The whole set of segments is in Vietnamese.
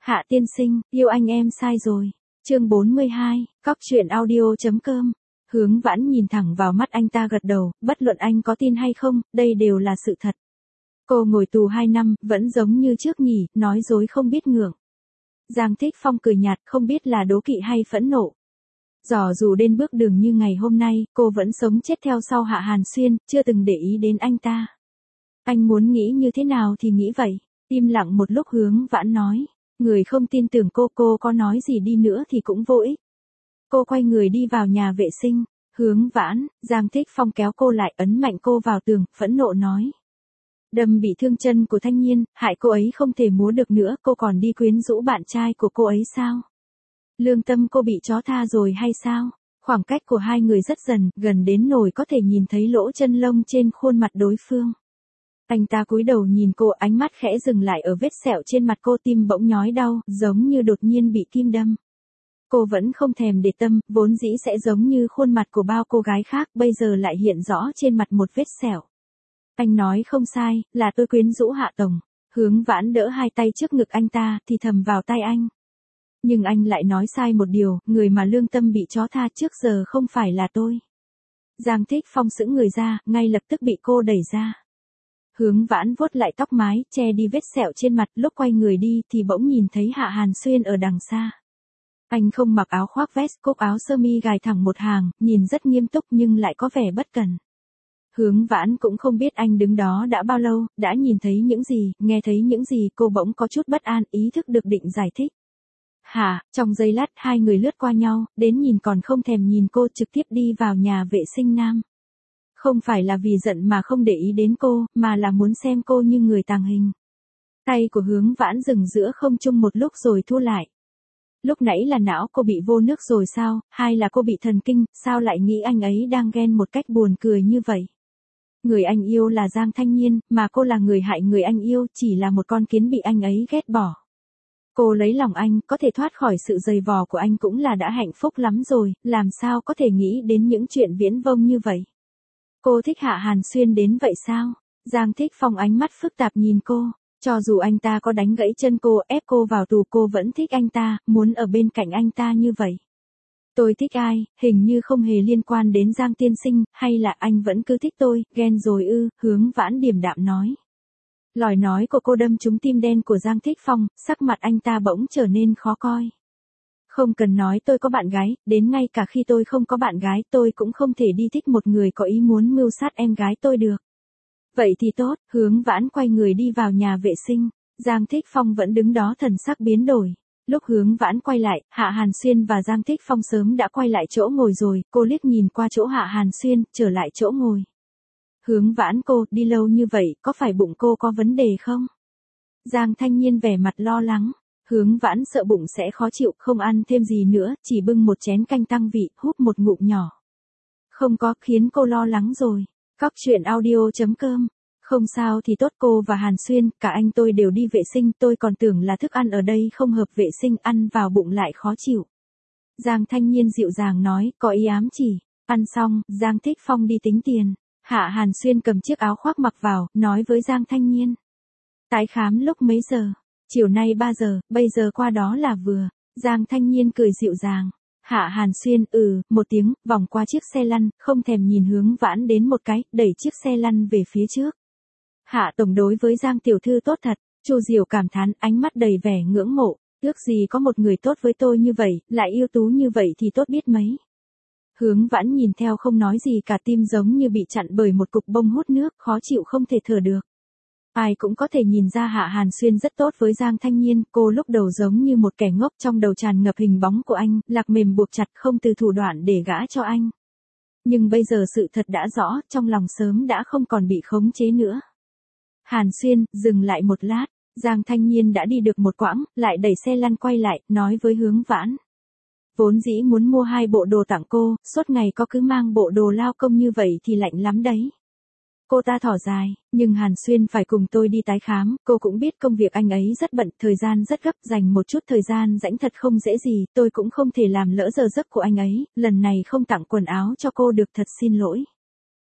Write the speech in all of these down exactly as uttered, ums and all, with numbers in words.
Hạ tiên sinh, yêu anh em sai rồi. Chương bốn mươi hai, cóc truyện audio.com. Hướng Vãn nhìn thẳng vào mắt anh ta gật đầu, bất luận anh có tin hay không, đây đều là sự thật. Cô ngồi tù hai năm, vẫn giống như trước nhỉ, nói dối không biết ngượng. Giang Thích Phong cười nhạt, không biết là đố kỵ hay phẫn nộ. Dò dù đến bước đường như ngày hôm nay, cô vẫn sống chết theo sau Hạ Hàn Xuyên, chưa từng để ý đến anh ta. Anh muốn nghĩ như thế nào thì nghĩ vậy. Im lặng một lúc Hướng Vãn nói. Người không tin tưởng cô, cô có nói gì đi nữa thì cũng vô ích. Cô quay người đi vào nhà vệ sinh. Hướng Vãn, Giang Thích Phong kéo cô lại, ấn mạnh cô vào tường, phẫn nộ nói. Đâm bị thương chân của Thanh Nhiên, hại cô ấy không thể múa được nữa, cô còn đi quyến rũ bạn trai của cô ấy sao? Lương tâm cô bị chó tha rồi hay sao? Khoảng cách của hai người rất dần, gần đến nỗi có thể nhìn thấy lỗ chân lông trên khuôn mặt đối phương. Anh ta cúi đầu nhìn cô, ánh mắt khẽ dừng lại ở vết sẹo trên mặt cô, tim bỗng nhói đau, giống như đột nhiên bị kim đâm. Cô vẫn không thèm để tâm, vốn dĩ sẽ giống như khuôn mặt của bao cô gái khác, bây giờ lại hiện rõ trên mặt một vết sẹo. Anh nói không sai, là tôi quyến rũ Hạ Tổng. Hướng Vãn đỡ hai tay trước ngực anh ta, thì thầm vào tai anh. Nhưng anh lại nói sai một điều, người mà lương tâm bị chó tha trước giờ không phải là tôi. Giang Thích Phong sững người ra, ngay lập tức bị cô đẩy ra. Hướng Vãn vuốt lại tóc mái, che đi vết sẹo trên mặt, lúc quay người đi thì bỗng nhìn thấy Hạ Hàn Xuyên ở đằng xa. Anh không mặc áo khoác vest, cúc áo sơ mi gài thẳng một hàng, nhìn rất nghiêm túc nhưng lại có vẻ bất cẩn. Hướng Vãn cũng không biết anh đứng đó đã bao lâu, đã nhìn thấy những gì, nghe thấy những gì, cô bỗng có chút bất an, ý thức được định giải thích. Hả, trong giây lát hai người lướt qua nhau, đến nhìn còn không thèm nhìn cô, trực tiếp đi vào nhà vệ sinh nam. Không phải là vì giận mà không để ý đến cô, mà là muốn xem cô như người tàng hình. Tay của Hướng Vãn dừng giữa không trung một lúc rồi thu lại. Lúc nãy là não cô bị vô nước rồi sao, hay là cô bị thần kinh, sao lại nghĩ anh ấy đang ghen một cách buồn cười như vậy. Người anh yêu là Giang Thanh Nhiên, mà cô là người hại người anh yêu, chỉ là một con kiến bị anh ấy ghét bỏ. Cô lấy lòng anh, có thể thoát khỏi sự giày vò của anh cũng là đã hạnh phúc lắm rồi, làm sao có thể nghĩ đến những chuyện viễn vông như vậy. Cô thích Hạ Hàn Xuyên đến vậy sao? Giang Thích Phong ánh mắt phức tạp nhìn cô, cho dù anh ta có đánh gãy chân cô, ép cô vào tù, cô vẫn thích anh ta, muốn ở bên cạnh anh ta như vậy. Tôi thích ai, hình như không hề liên quan đến Giang tiên sinh, hay là anh vẫn cứ thích tôi, ghen rồi ư, Hướng Vãn điềm đạm nói. Lời nói của cô đâm trúng tim đen của Giang Thích Phong, sắc mặt anh ta bỗng trở nên khó coi. Không cần nói tôi có bạn gái, đến ngay cả khi tôi không có bạn gái tôi cũng không thể đi thích một người có ý muốn mưu sát em gái tôi được. Vậy thì tốt, Hướng Vãn quay người đi vào nhà vệ sinh, Giang Thích Phong vẫn đứng đó thần sắc biến đổi. Lúc Hướng Vãn quay lại, Hạ Hàn Xuyên và Giang Thích Phong sớm đã quay lại chỗ ngồi rồi, cô liếc nhìn qua chỗ Hạ Hàn Xuyên, trở lại chỗ ngồi. Hướng Vãn, cô, đi lâu như vậy, có phải bụng cô có vấn đề không? Giang Thanh Nhiên vẻ mặt lo lắng. Hướng Vãn sợ bụng sẽ khó chịu, không ăn thêm gì nữa, chỉ bưng một chén canh tăng vị, húp một ngụm nhỏ. Không có, khiến cô lo lắng rồi. Cóc truyện audio.com. Không sao thì tốt, cô và Hàn Xuyên, cả anh tôi đều đi vệ sinh, tôi còn tưởng là thức ăn ở đây không hợp vệ sinh, ăn vào bụng lại khó chịu. Giang Thanh Nhiên dịu dàng nói, có ý ám chỉ. Ăn xong, Giang Thích Phong đi tính tiền. Hạ Hàn Xuyên cầm chiếc áo khoác mặc vào, nói với Giang Thanh Nhiên. Tái khám lúc mấy giờ? Chiều nay ba giờ, bây giờ qua đó là vừa. Giang Thanh Nhiên cười dịu dàng. Hạ Hàn Xuyên, ừ, một tiếng, vòng qua chiếc xe lăn, không thèm nhìn Hướng Vãn đến một cái, đẩy chiếc xe lăn về phía trước. Hạ Tổng đối với Giang tiểu thư tốt thật, Chu Diệu cảm thán, ánh mắt đầy vẻ ngưỡng mộ, ước gì có một người tốt với tôi như vậy, lại yêu tú như vậy thì tốt biết mấy. Hướng Vãn nhìn theo không nói gì cả, tim giống như bị chặn bởi một cục bông hút nước, khó chịu không thể thở được. Ai cũng có thể nhìn ra Hạ Hàn Xuyên rất tốt với Giang Thanh Nhiên, cô lúc đầu giống như một kẻ ngốc, trong đầu tràn ngập hình bóng của anh, lạc mềm buộc chặt không từ thủ đoạn để gã cho anh. Nhưng bây giờ sự thật đã rõ, trong lòng sớm đã không còn bị khống chế nữa. Hàn Xuyên, dừng lại một lát, Giang Thanh Nhiên đã đi được một quãng, lại đẩy xe lăn quay lại, nói với Hướng Vãn. Vốn dĩ muốn mua hai bộ đồ tặng cô, suốt ngày có cứ mang bộ đồ lao công như vậy thì lạnh lắm đấy. Cô ta thở dài, nhưng Hàn Xuyên phải cùng tôi đi tái khám, cô cũng biết công việc anh ấy rất bận, thời gian rất gấp, dành một chút thời gian rảnh thật không dễ gì, tôi cũng không thể làm lỡ giờ giấc của anh ấy, lần này không tặng quần áo cho cô được, thật xin lỗi.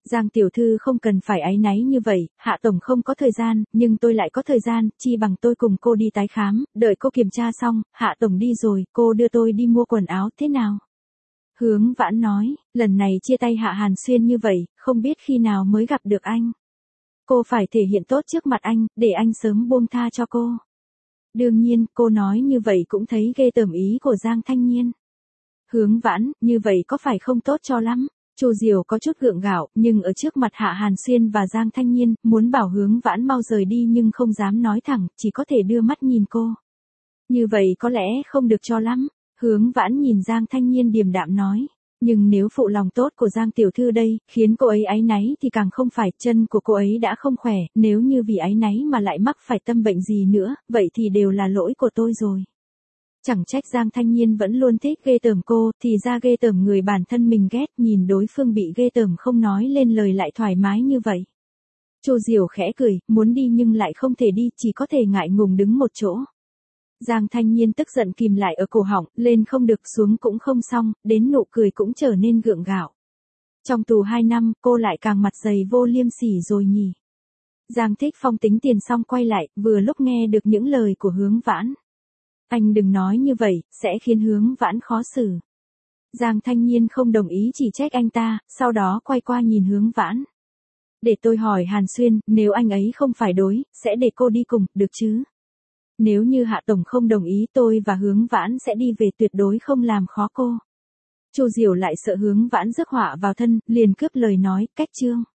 Giang tiểu thư không cần phải áy náy như vậy, Hạ tổng không có thời gian, nhưng tôi lại có thời gian, chi bằng tôi cùng cô đi tái khám, đợi cô kiểm tra xong, Hạ tổng đi rồi, cô đưa tôi đi mua quần áo thế nào? Hướng Vãn nói, lần này chia tay Hạ Hàn Xuyên như vậy, không biết khi nào mới gặp được anh. Cô phải thể hiện tốt trước mặt anh, để anh sớm buông tha cho cô. Đương nhiên, cô nói như vậy cũng thấy ghê tởm ý của Giang Thanh Nhiên. Hướng Vãn, như vậy có phải không tốt cho lắm? Chu Diều có chút gượng gạo, nhưng ở trước mặt Hạ Hàn Xuyên và Giang Thanh Nhiên, muốn bảo Hướng Vãn mau rời đi nhưng không dám nói thẳng, chỉ có thể đưa mắt nhìn cô. Như vậy có lẽ không được cho lắm. Hướng Vãn nhìn Giang Thanh Nhiên điềm đạm nói. Nhưng nếu phụ lòng tốt của Giang tiểu thư đây, khiến cô ấy áy náy thì càng không phải, chân của cô ấy đã không khỏe, nếu như vì áy náy mà lại mắc phải tâm bệnh gì nữa, vậy thì đều là lỗi của tôi rồi. Chẳng trách Giang Thanh Nhiên vẫn luôn thích ghê tởm cô, thì ra ghê tởm người bản thân mình ghét, nhìn đối phương bị ghê tởm không nói lên lời lại thoải mái như vậy. Chu Diều khẽ cười, muốn đi nhưng lại không thể đi, chỉ có thể ngại ngùng đứng một chỗ. Giang Thanh Nhiên tức giận kìm lại ở cổ họng, lên không được xuống cũng không xong, đến nụ cười cũng trở nên gượng gạo. Trong tù hai năm, cô lại càng mặt dày vô liêm sỉ rồi nhỉ. Giang Thích Phong tính tiền xong quay lại, vừa lúc nghe được những lời của Hướng Vãn. Anh đừng nói như vậy, sẽ khiến Hướng Vãn khó xử. Giang Thanh Nhiên không đồng ý chỉ trách anh ta, sau đó quay qua nhìn Hướng Vãn. Để tôi hỏi Hàn Xuyên, nếu anh ấy không phải đối, sẽ để cô đi cùng, được chứ? Nếu như Hạ tổng không đồng ý tôi và Hướng Vãn sẽ đi về, tuyệt đối không làm khó cô. Chu Diều lại sợ Hướng Vãn rước họa vào thân, liền cướp lời nói, cách trương.